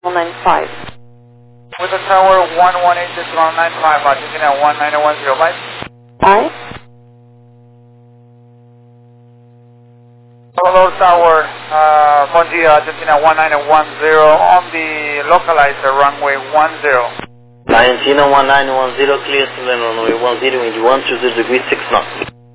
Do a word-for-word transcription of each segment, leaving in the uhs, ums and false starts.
nine five. With the tower one one eight decimal nine five, Argentina one nine one zero, bye. Bye. Hello Tower, uh, bom dia, Argentina one nine one zero on the localizer runway one zero. Argentina one nine one zero, clear to land runway one zero, wind one two zero degrees six knots.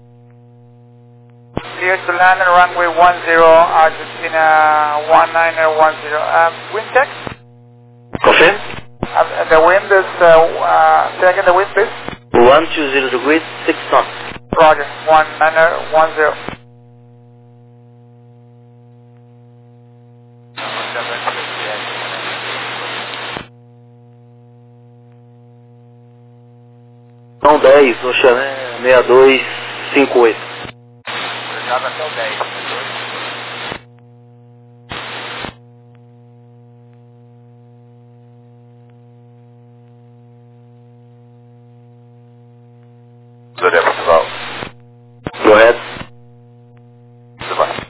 Clear to land on runway one zero, Argentina one nine one zero. Um, wind check? Confirm? Uh, the wind is, uh, uh, say again the wind please? one two zero degrees six knots. Roger, one nine one zero. São dez, no Chané seis dois cinco oito. Obrigado, até o dez. Glória Portugal. Go ahead. Tudo bem.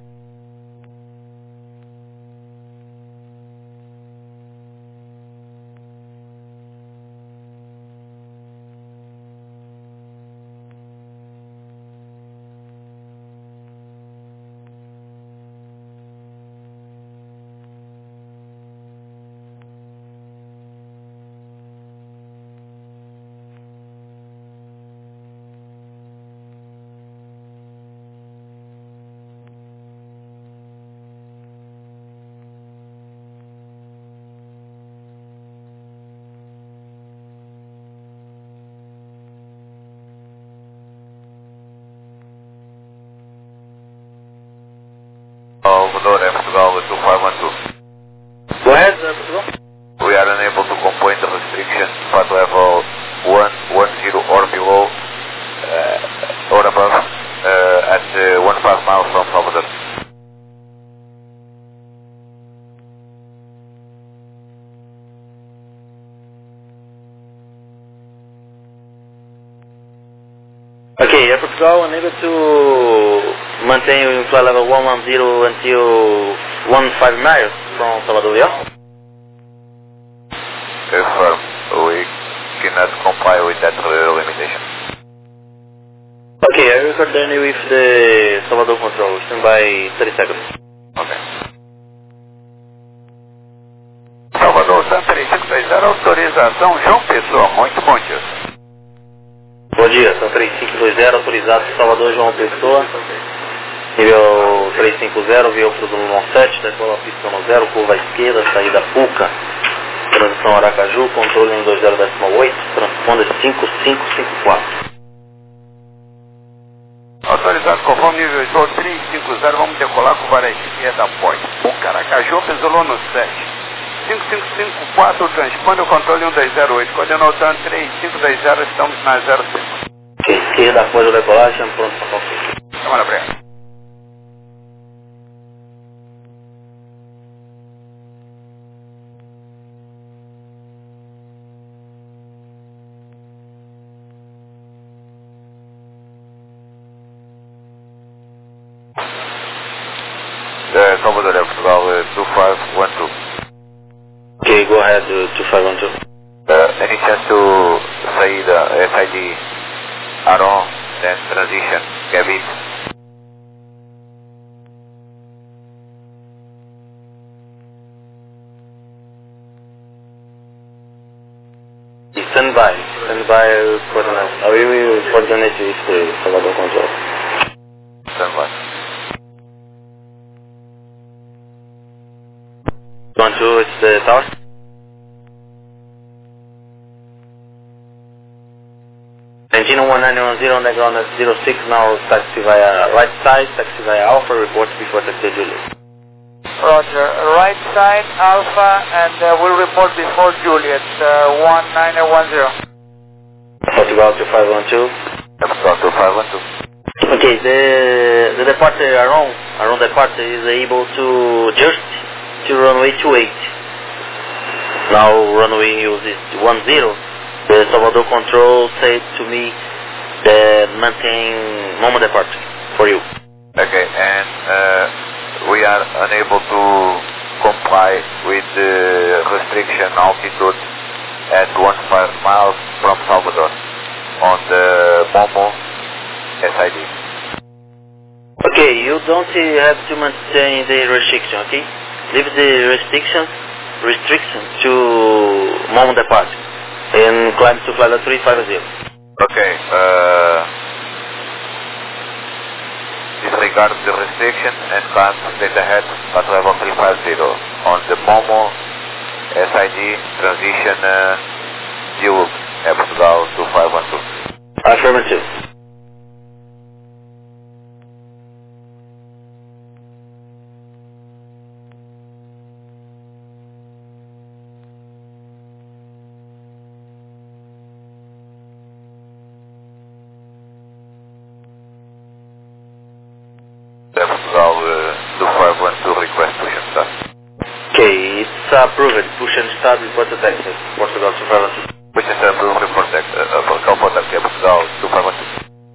Glória Portugal two five one two. Go ahead, uh, Portugal. We are unable to comply the restriction flight level one one zero or below uh, or above uh, at uh, one five miles from Salvador. Okay, Air Portugal unable to maintain in flight level one one zero until one five miles from Salvador, yeah? Confirm, we cannot comply with that uh, limitation. Okay, I will coordinate with the Salvador control. Stand by thirty seconds. Okay. Salvador, Sun três cinco dois zero, autorização João Pessoa, muito bom dia. Bom dia, são três cinco dois zero, autorizado Salvador João Pessoa. Nível três cinco zero, via para o Zulu sete, decola a pista no zero, curva à esquerda, saída Puca. Transição Aracaju, controle um dois zero oito, transponder cinco cinco cinco quatro. Autorizado conforme nível de voo três cinco zero, vamos decolar com vara esquerda após. Puca, Aracaju, Zulu no sete. cinco cinco cinco quatro, transponder o controle um dois zero oito, coordenou o TAN três cinco dois zero, estamos na zero cinco. Esquerda após a decolagem, pronto para qualquer. Câmara breve. Uh, Salvador, Portugal, uh, two five one two. Okay, go ahead, uh, two five one two. Uh, any chance to saída S I D Aron, then transition, Gavit? Stand by, stand by uh, coordinate. I will coordinate with the Salvador control. Stand by. One two, it's the tower. Argentina one nine one zero on the ground at zero six, now taxi via right side, taxi via Alpha, report before taxi Juliet. Roger, right side Alpha, and uh, we'll report before Juliet, uh, one nine one zero. Portugal two five one two. Portugal two five one two. Okay, the the departure around around departure is able to just to runway two eight. Now runway uses one zero. The Salvador control said to me that maintain normal departure for you. Okay, and uh, we are unable to comply with the restriction altitude at fifteen miles from Salvador on the Momo S I D. Okay, you don't have to maintain the restriction, okay? Leave the restrictions restriction to Momo departure and climb to flight three five zero. Okay, uh, disregard the restriction and climb straight ahead at level three five zero on the Momo S I D transition uh, fuel Air Portugal two five one two. Affirmative. Air Portugal uh, two five one two request push and start. Okay, it's approved. Push and start, report to Texas. Portugal two five one two. Push and start, approved, report back. Uh, Portugal for Air Portugal two five one two.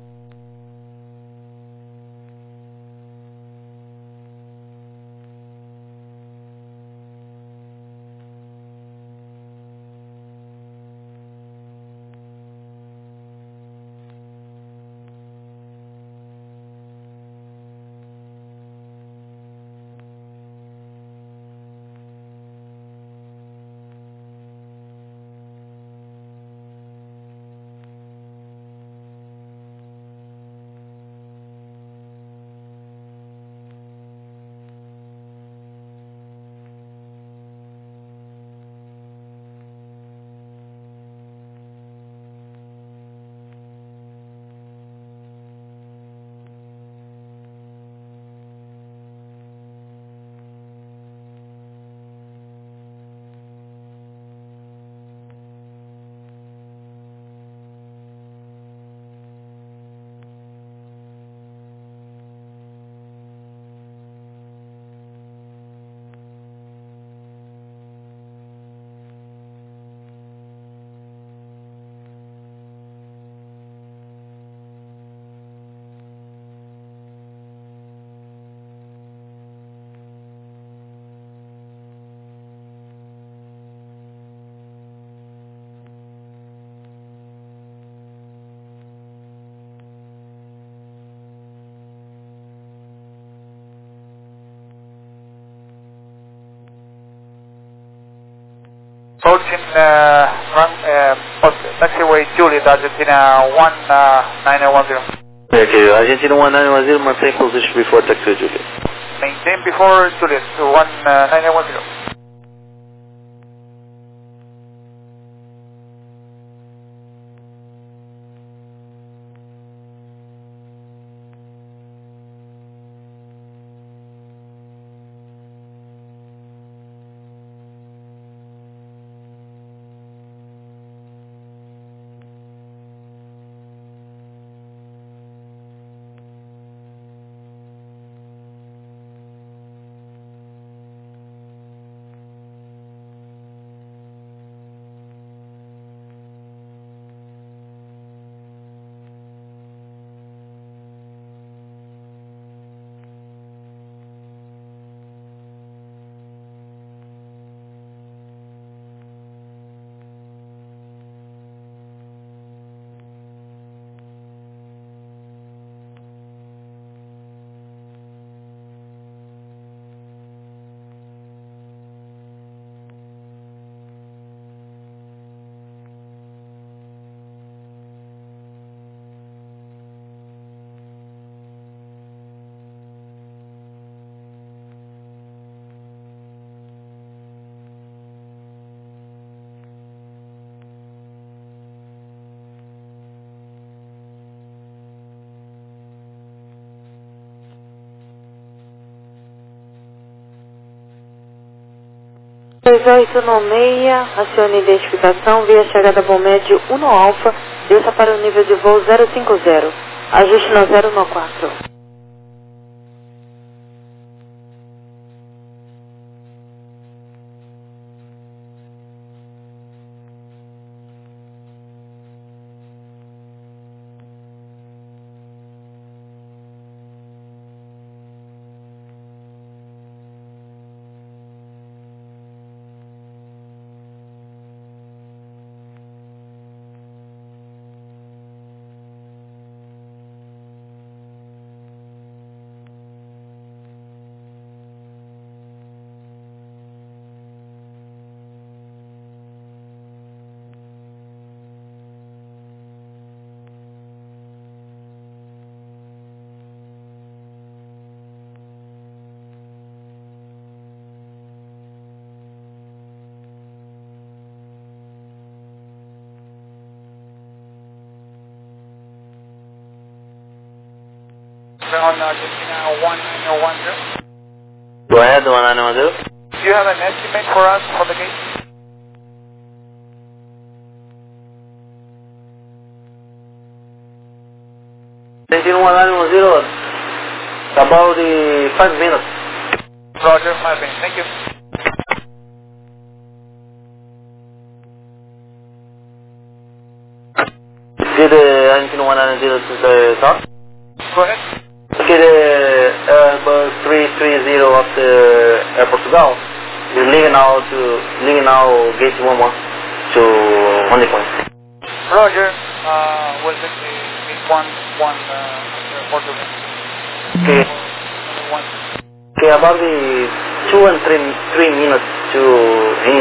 Approaching uh, run, uh, taxiway Juliet, Argentina one nine one zero. Okay, Argentina one nine one zero, maintain position before taxi Juliet. Maintain before Juliet, one nine one zero. dois oito nove seis, acione identificação via chegada bom médio um Alfa, desça para o nível de voo zero cinco zero, ajuste no zero no quatro. Ground Argentina one nine one zero. Go ahead, one nine one zero. Do you have an estimate for us for the gate? Argentina one nine one zero, about the five minutes. Roger, five minutes. Thank you. Did uh, Argentina one nine zero to the top? Go ahead. Okay, the Airbus three three zero of the Air Portugal is leaving now to leaving now gate one one to Honey Point. Roger. Uh, was it the gate one one uh, Portugal? Okay. One. Okay, about the two and three three minutes to him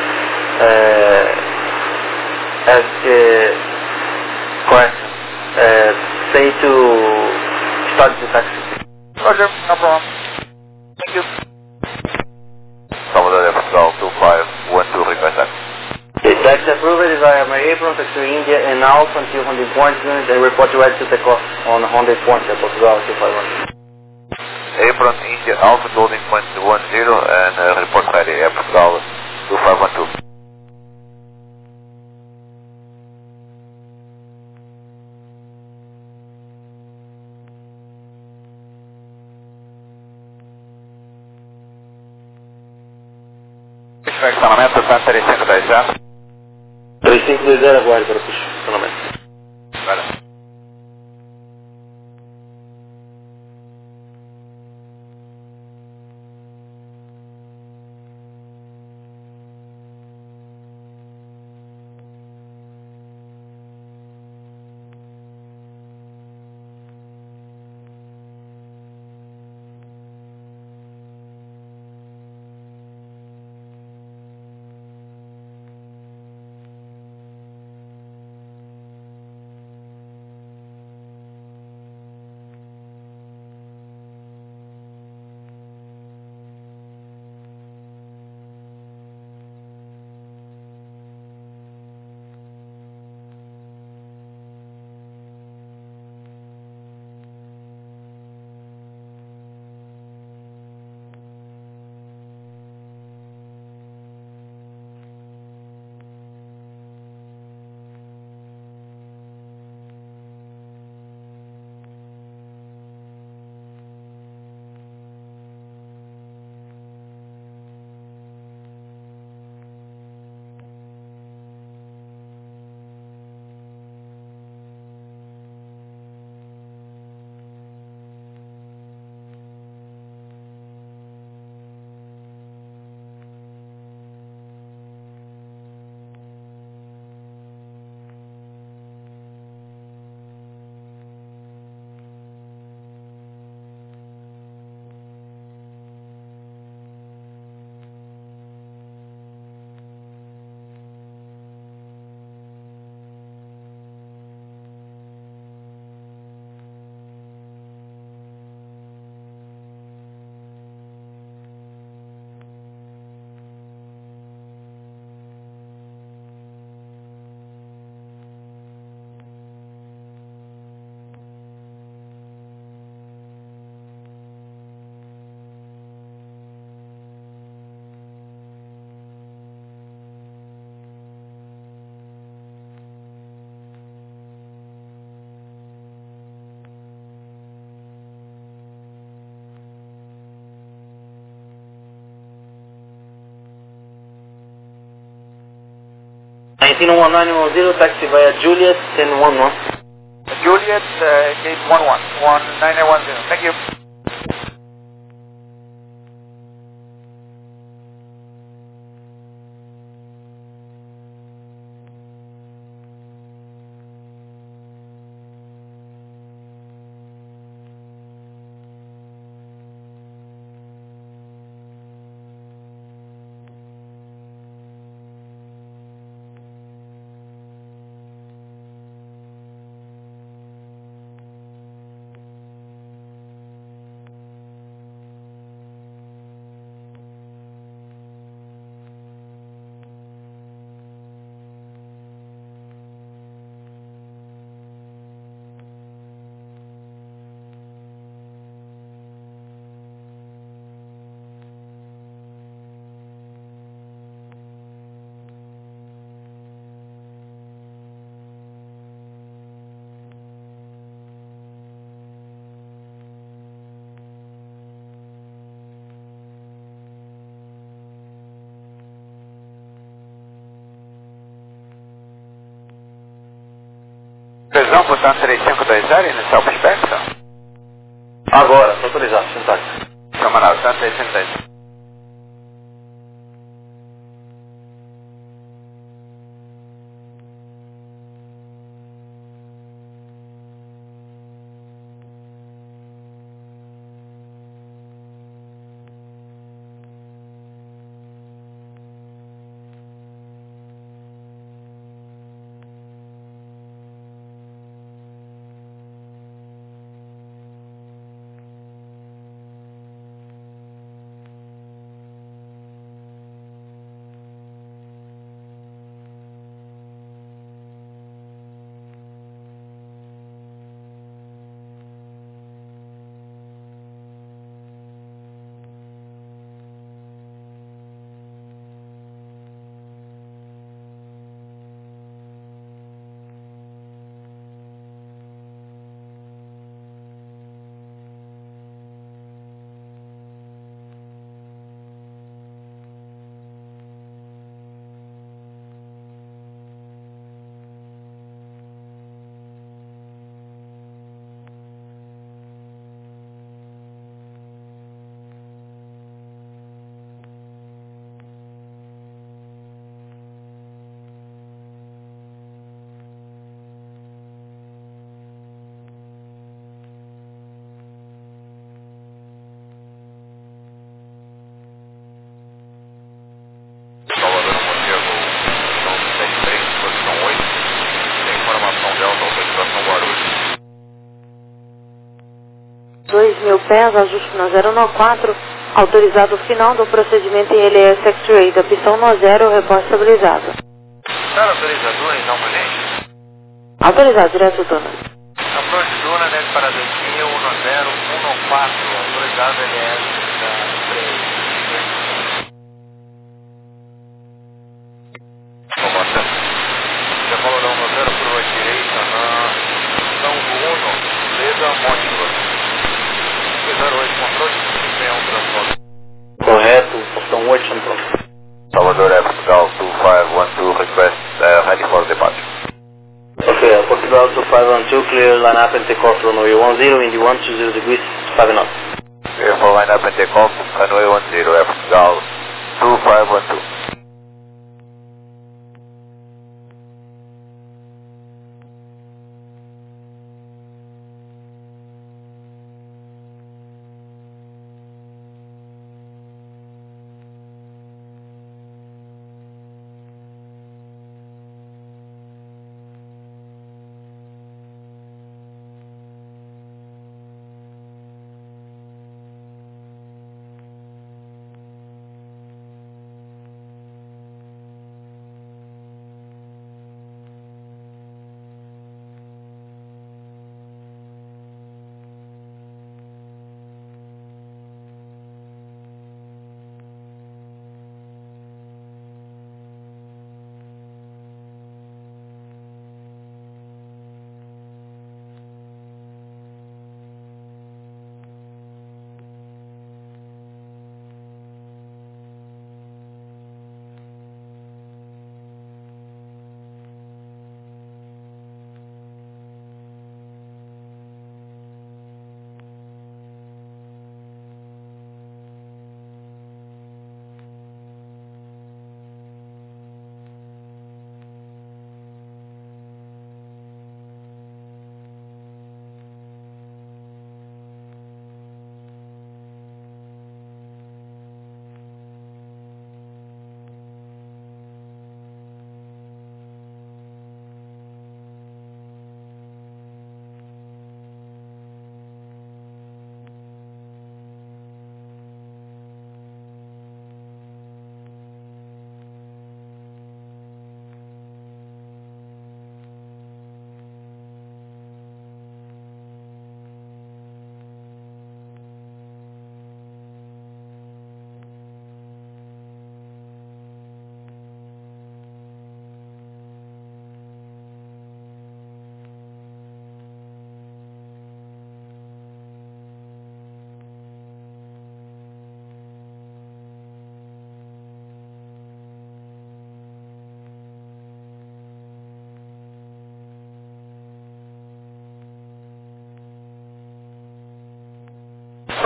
uh, as the correction. Uh, say to start the taxi. Roger, no problem. Thank you. Salvador Air Portugal two five one two, request taxi. Okay, taxi approved is I am April, taxi India and Alpha until Honda Point unit and report you ready to take off on Honda Point Air Portugal two five one. Apron India Alpha loading point one zero and uh, report ready Air Portugal two five one two. Estacionamento Santa três cinco dois zero. três cinco dois zero, aguarde para o estacionamento. Vale. nineteen one nine one zero, taxi via Juliet ten one one. Juliet, uh, gate one one, one nine one zero. Thank you. Pesão, botando três cinco dois zero, inicial para inspeção. Agora, está autorizado, sentado. Camarada, botando três cinco dois zero. dois mil pés, ajuste no zero um quatro, autorizado o final do procedimento em L S X-Ray da pistão no zero, reposto estabilizado. Está autorizador em não manejo? Autorizado, direto Duna. Approach Duna, net para dois mil, um zero um quatro, autorizado L S três. Comandante, já falou da um zero, curva direita na pistão um, Leda Monte. zero oito, controle, desempenho, transporte. Correto, portão oito, no pronto. Salvador Air Portugal two five one two, request uh, ready for departure. Ok, Portugal two five one two, clear line up and take off runway one zero, Indy one two zero degrees, five knots. Clear for line up and take off, runway one zero, Air Portugal two five one two.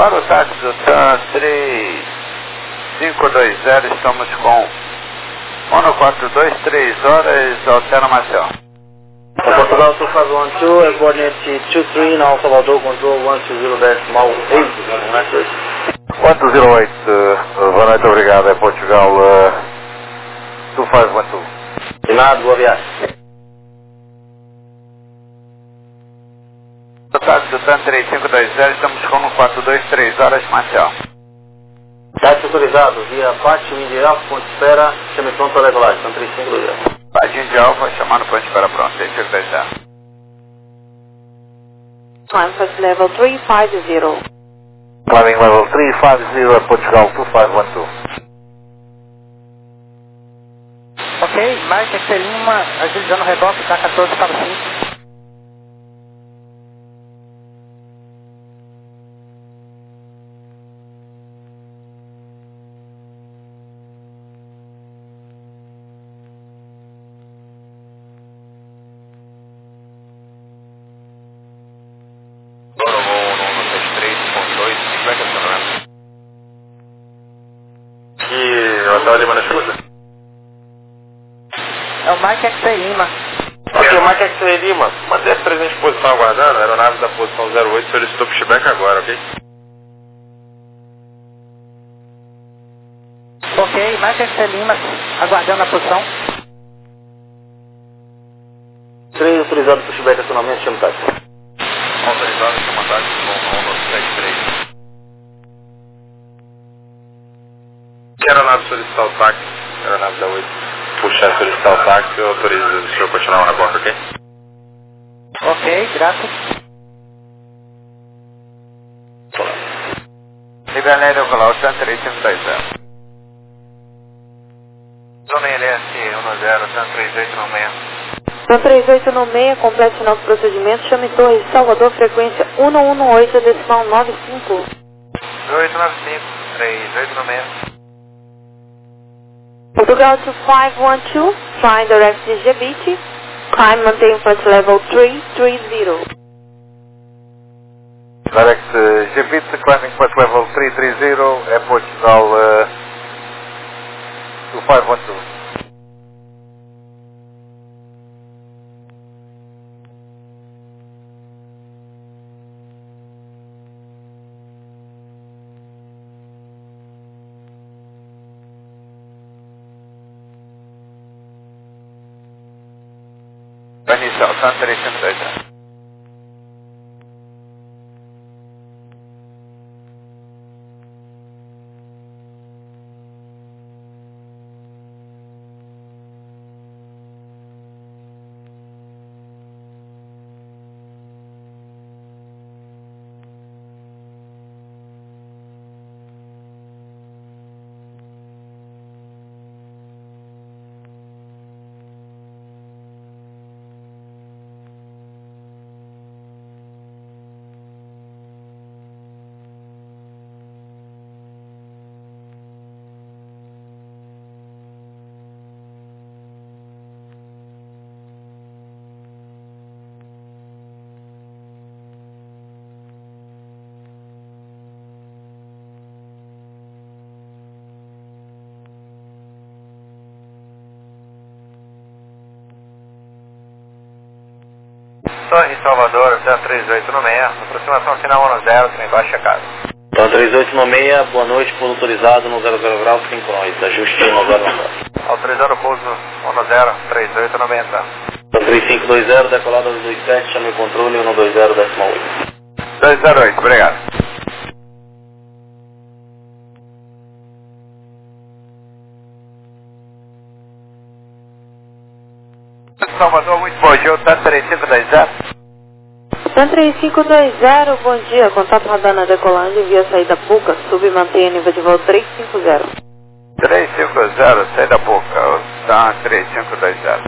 Para o táxi do TAM três cinco dois zero, estamos com um quatro dois, três horas, altera Marcel. Portugal two five one two, é coordinate two three, now Salvador control one two zero decimal eight, um zero oito, boa noite, obrigado, é Portugal uh, two five one two. De nada, boa viagem. O táxi do TAM três cinco dois zero, estamos com um quatro dois, três horas, Marcel. Táxi autorizado, via Pátio Indial, ponte espera, chame pronto para decolagem, TAM três cinco dois zero. Padinho de Alfa, chamando ponte para pronto, três cinco dois zero. Climb first level three five zero. Climbing level three five zero, Portugal two five one two. Ok, Mike X Lima, agilizando o reboque, K quatorze para cinco. É o Mike X Lima. Ok, o Mike X Lima, manter presente em posição aguardando, a aeronave da posição zero oito solicitou pushback agora, ok? Ok, Mike X Lima, aguardando a posição. três autorizado pushback acionamento, chame táxi. Autorizado, chama táxi, com Honda sete três. Que aeronave solicitar o táxi? Aeronave da oito. Puxar solicitar o táxi, eu autorizo o senhor continuar na borda, ok? Ok, graças. Libernério Colau, TAM três cinco dois zero. Zona L S um zero, TAM três oito nove seis. TAM três oito nove seis, complete nosso procedimento, chame Torre Salvador, frequência um um oito, decimal nove cinco. oito nove cinco, três oito nove seis. Portugal two five one two, flying direct to Djibouti, climb maintain first level three three zero. Direct uh, Djibouti, climbing first level three three zero, é Portugal uh, two five one two. Inicial, TAM três cinco dois zero. Torre Salvador, TAM três oito nove seis, aproximação final um zero, trem baixo checado. TAM três oito nove seis, boa noite, pouso autorizado no zero zero grau, cinco nós, ajuste no zero zero. Autorizando o pouso um zero, três oito nove seis, entrando. TAM três cinco dois zero, decolada dos dois sete, chame o controle um dois zero decimal oito. dois zero oito, obrigado. Salvador, muito bom dia, TAM três cinco dois zero. TAM três cinco dois zero, bom dia, contato radar na decolagem via saída Puca, sub e mantenha nível de voo três cinco zero. três cinco zero, saída Puca, TAM três cinco dois zero.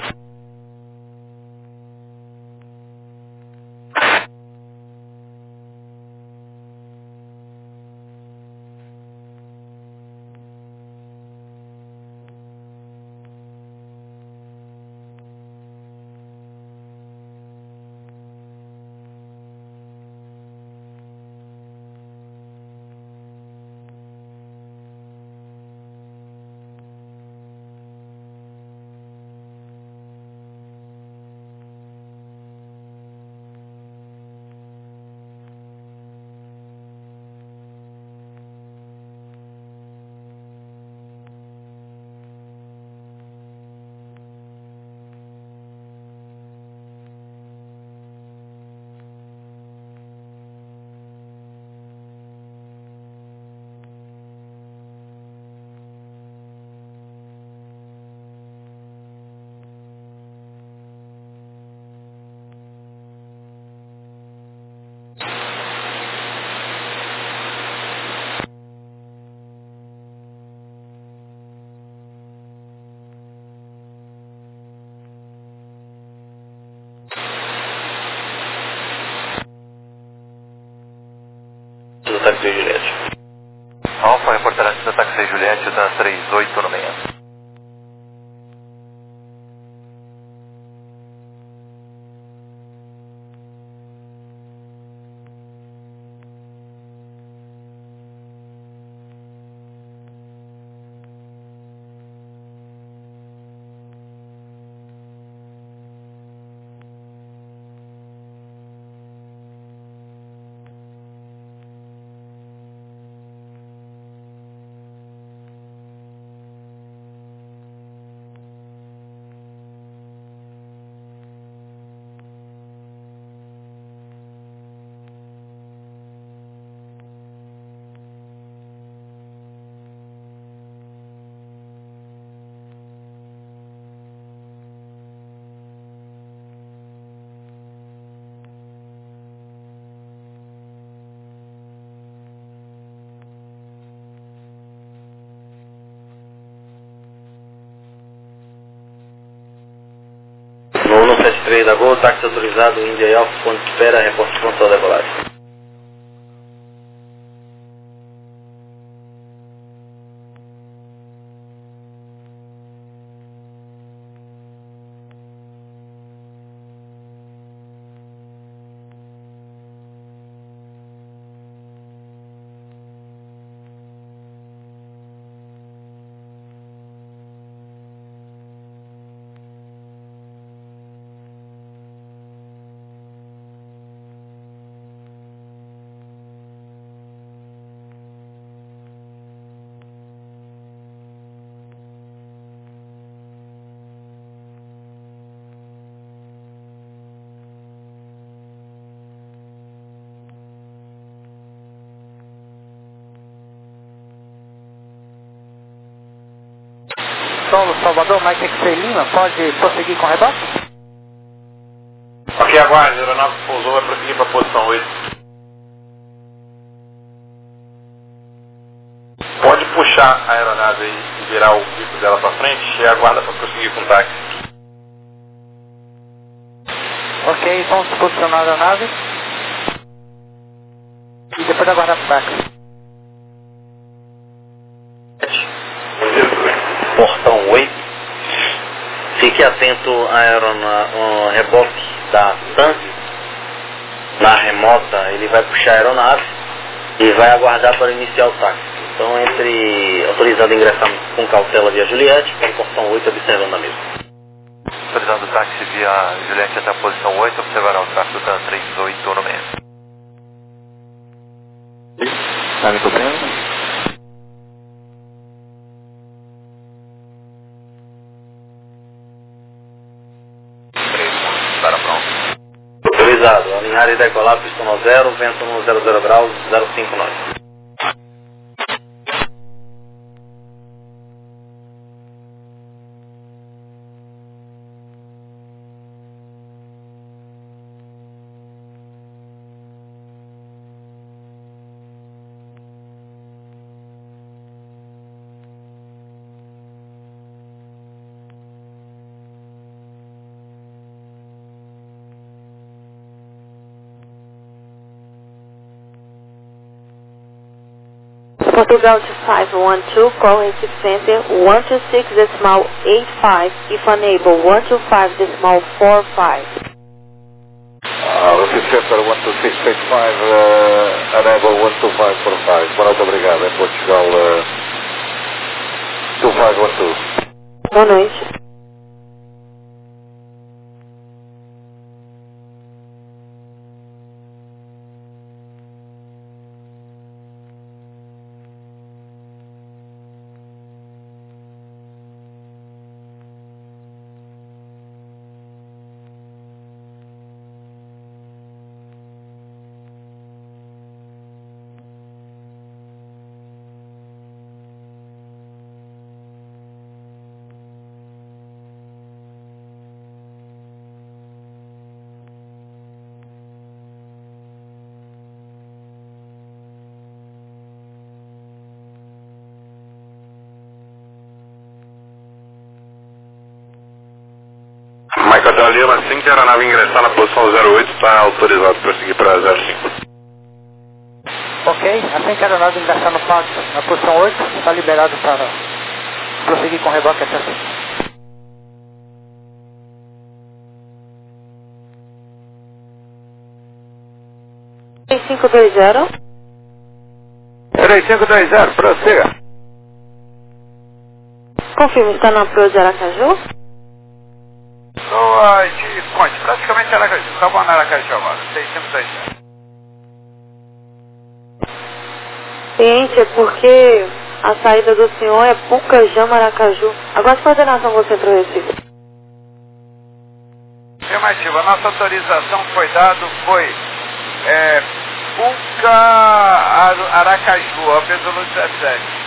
seis Juliette. Alfa, reportará do táxi seis Juliette, da três oito no meia. No cento e setenta e três da Gol, táxi autorizado, India e Alfa, ponto de espera, reporte pronto ao decolagem. Solo Salvador, Mike X-Ray Lima, pode prosseguir com o rebote? Ok, aguarde, a aeronave que pousou vai prosseguir para a posição oito. Pode puxar a aeronave aí e virar o bico dela para frente e aguarda para prosseguir com o táxi. Ok, vamos posicionar a aeronave e depois aguardar para o táxi. Portão oito. Fique atento ao reboque da TAM. Na remota, ele vai puxar a aeronave e vai aguardar para iniciar o táxi. Então, entre autorizado a ingressar com cautela via Juliette, para o portão oito, observando a mesma. Autorizado o táxi via Juliette até a posição oito, observará o tráfego da três oito no meia. Está me copiando? Autorizado, alinhar e decolar, pistão no zero, vento no zero zero graus, zero cinco nove. Portugal to five one two, call Recife Center one two six decimal eight five, if unable one two five decimal four five. Uh, Recife Center one two six eight five, uh, unable one two five four five. Boa noite, obrigado. Em Portugal uh, two five one two. Boa noite. Michael Lima, assim que a aeronave ingressar na posição zero oito, está autorizado para seguir para zero cinco. Ok, Ok, assim que a aeronave encaixar no passo na posição oito, está liberado para prosseguir com o reboque até assim. três cinco dois zero. três cinco dois zero, prossiga. Confirma, está na proa de Aracaju? Proa de Conte, praticamente Aracaju. Tá bom na Aracaju agora, três cinco dois zero. Ciente, é porque a saída do senhor é Pucajama, Aracaju. Agora a coordenação com o Centro Recife. Afirmativa, a nossa autorização foi dada, foi é, Puca Ar- Aracaju, Alpesolo dezessete.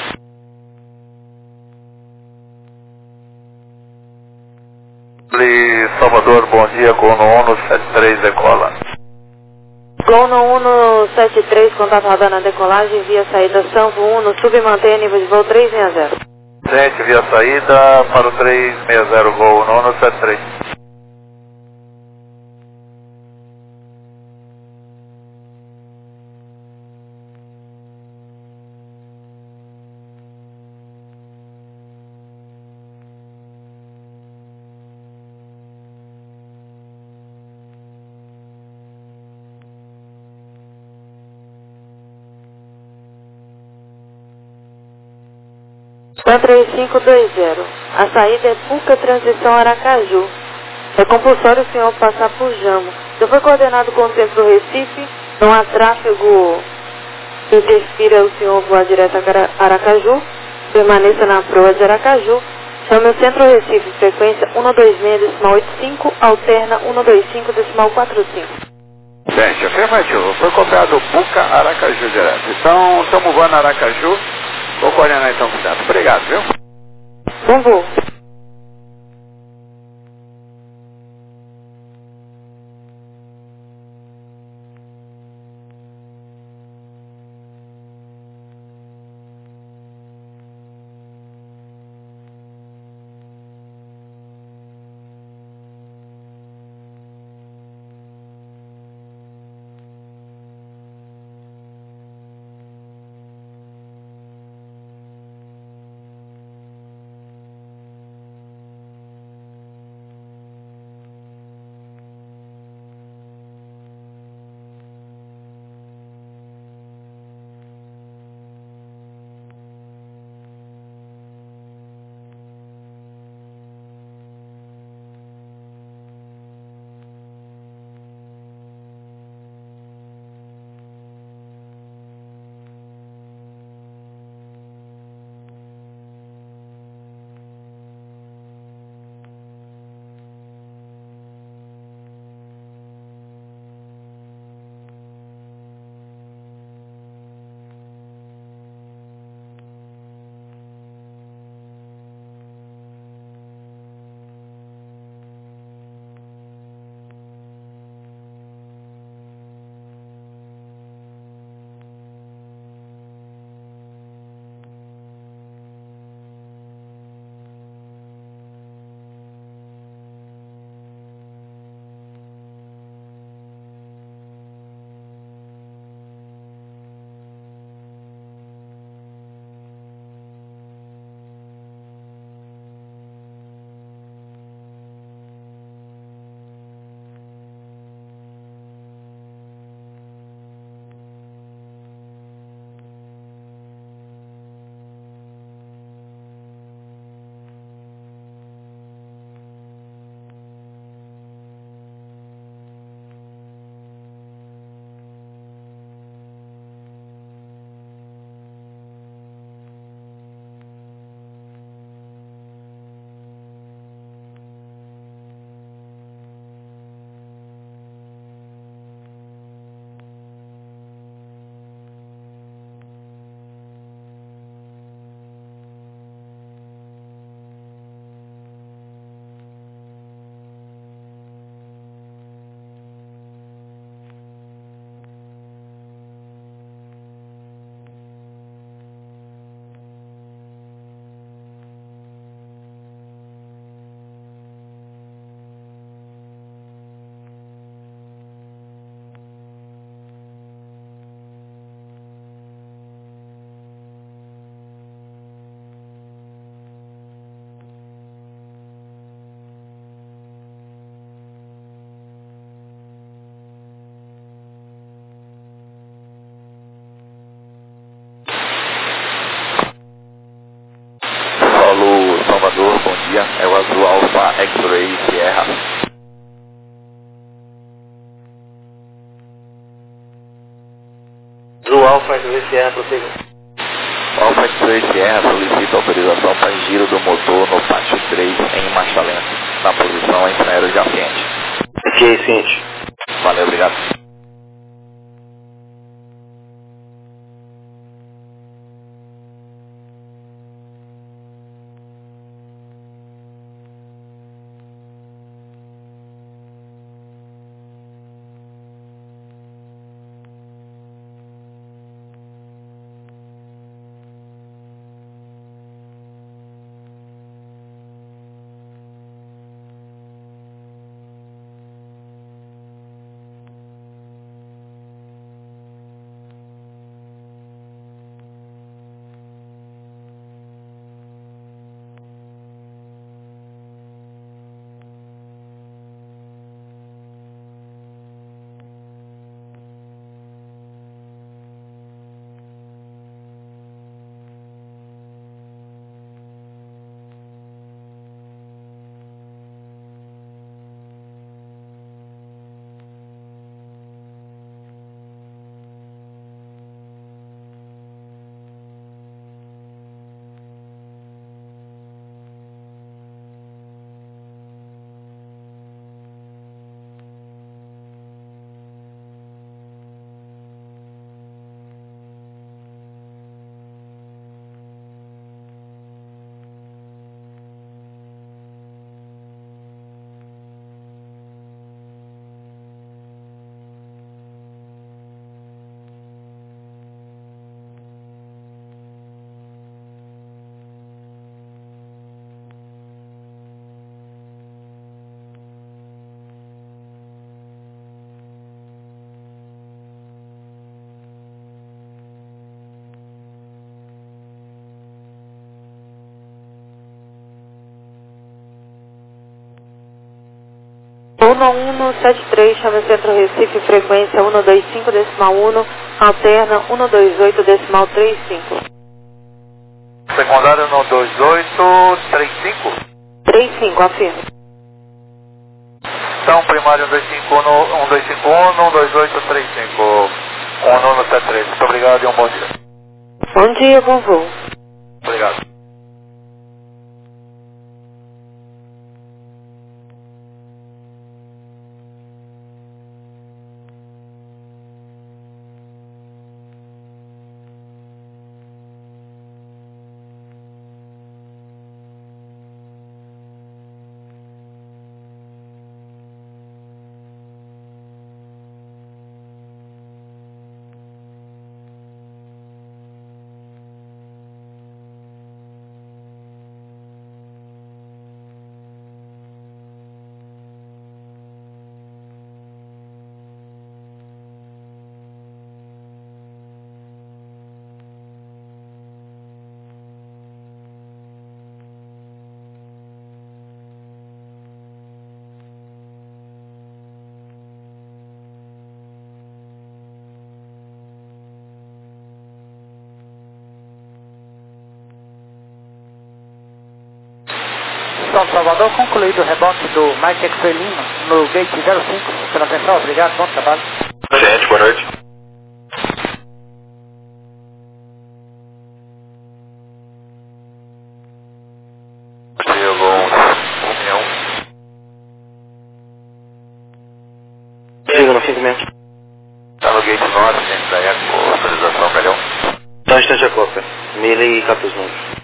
Salvador, bom dia, Gono Ono setenta e três, decola. Gono Uno setenta e três, contato rodando na decolagem, via saída Sanvo Uno, sub e mantenha nível de voo três seis zero. Gente, via saída para o três seis zero, Gol Ono setenta e três. Stan três cinco dois zero. A saída é Puca Transição Aracaju. É compulsório o senhor passar por Jamo. Já foi coordenado com o Centro Recife, não há tráfego que interfira o senhor voar direto a Aracaju. Permaneça na proa de Aracaju. Chame o Centro Recife, frequência um dois seis decimal oito cinco, alterna um dois cinco decimal quatro cinco. Gente, afirmativo, foi copiado Puca Aracaju direto. Então, estamos voando Aracaju. Vou coordenar então com o centro. Obrigado, viu? Bom voo. Alfa dois Sierra, prossiga. Alfa dois Sierra solicita autorização para giro do motor no pátio três em marcha lenta, na posição entre aerojacente. Ok, ciente. Valeu, obrigado. um um sete três, chama Centro Recife, frequência um dois cinco decimal um, alterna um dois oito decimal trinta e cinco. Secundário um dois oito três cinco? trinta e cinco, afirma. Então, primário um dois cinco um, um dois cinco um, um dois oito três cinco, um um sete três. Muito obrigado e um bom dia. Bom dia, bom voo. Obrigado. São Salvador, concluído o reboque do Mike Excelino no gate zero cinco, pela atenção, obrigado, bom trabalho. Gente, boa noite. Siga no cinco mesmo. Tá no gate nove, dentro da Eco, autorização, melhor. Tá distante a cópia. mil e quatorze números.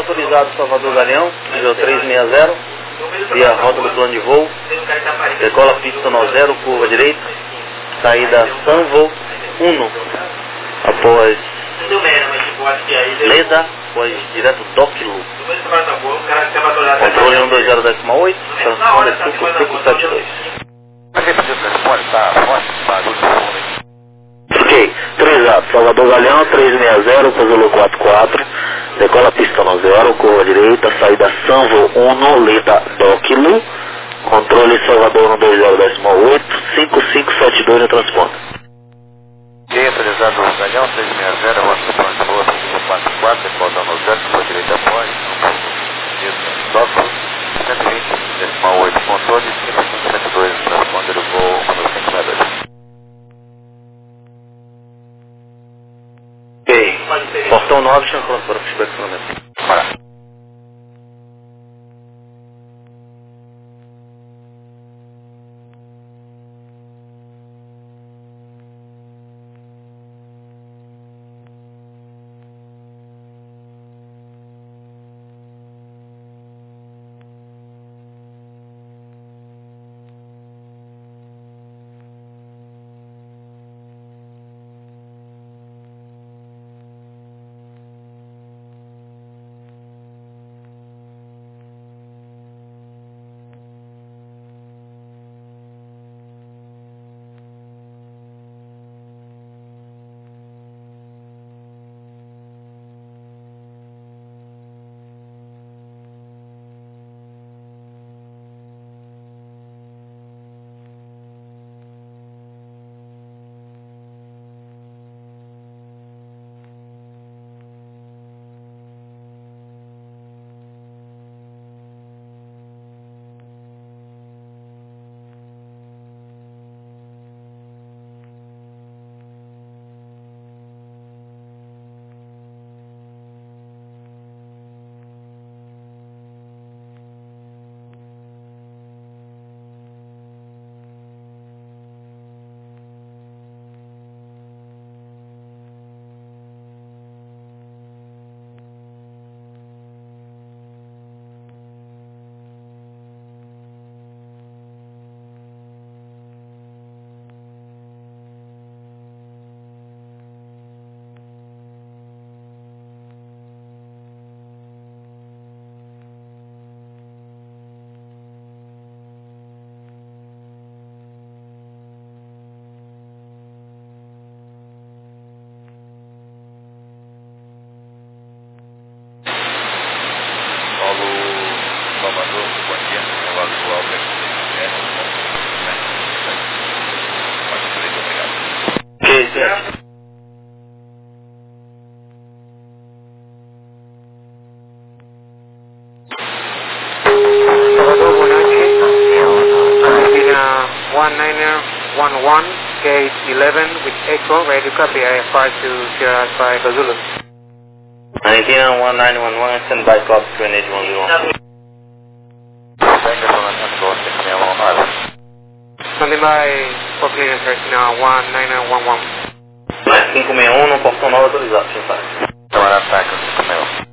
autorizado Salvador Galeão, nível trezentos e sessenta, via rota do plano de voo, decola pista no zero, curva direita, saída Sanvo um, após Leda, após direto Doclu, controle um dois zero décimo oito, transponder cinco cinco sete dois. Ok, três A, Salvador Galeão, trezentos e sessenta, Zulu quatro quatro, decola pista no zero, curva direita, saída Sanvo um, Leda Doclu, controle Salvador um dois zero décimo oito, cinco cinco sete dois no transponder. Ok, autorizado Galeão, trezentos e sessenta, rota do plano de voo, Zulu quatro quatro, decola no zero, curva direita após, Doclu, cento e vinte décimo oito, controle cinco cinco sete dois no transponder do voo número cinco sete dois. Ok, portão nove, estão pronto para o feedback no momento. Bora. Gate eleven with Echo, ready to copy, I F R to Sierra Alpha Zulu. nineteen one nine one one, stand by copy to N H one zero one. Standing by for clearance right now, one nine nine one one. cinco seis um, no portão nove autorizado, sem sair. Tomar ataque, cinco seis um.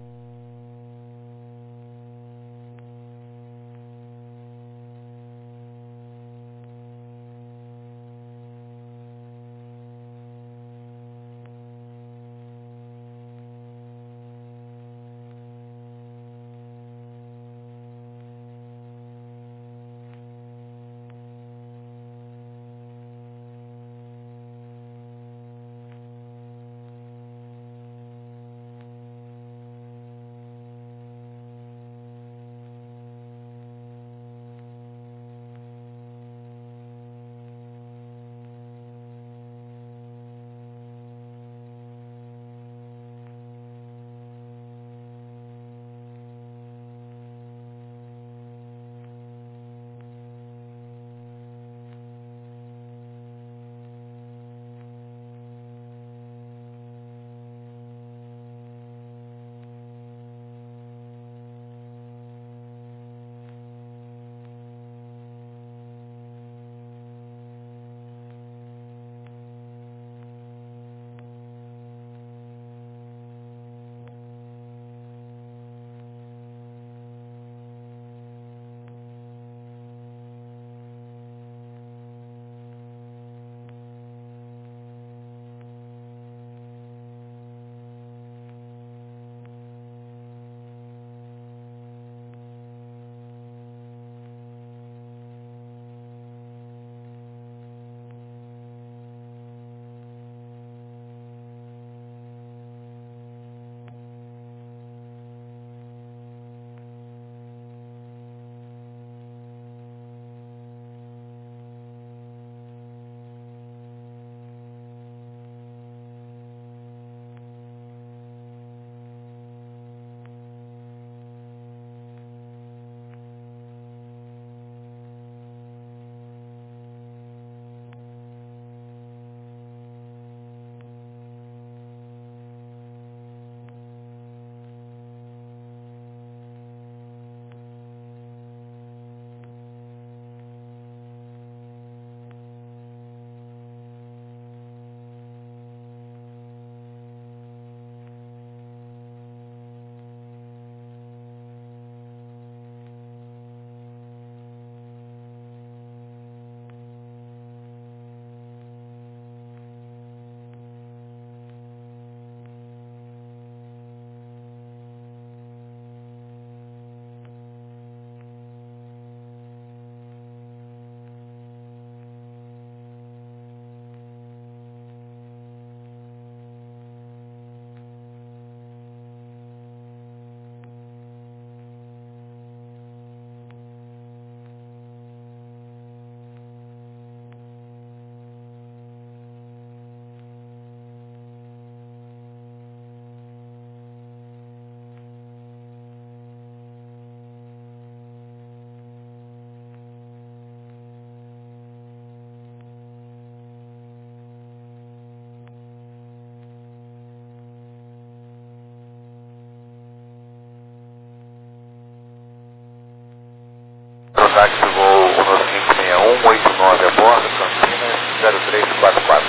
Bordo, Campinas, zero três quatro quatro.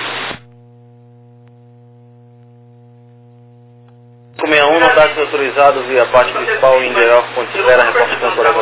cinco sessenta e um, no táxi autorizado via parte principal, India Ponte Vera, reporte temporário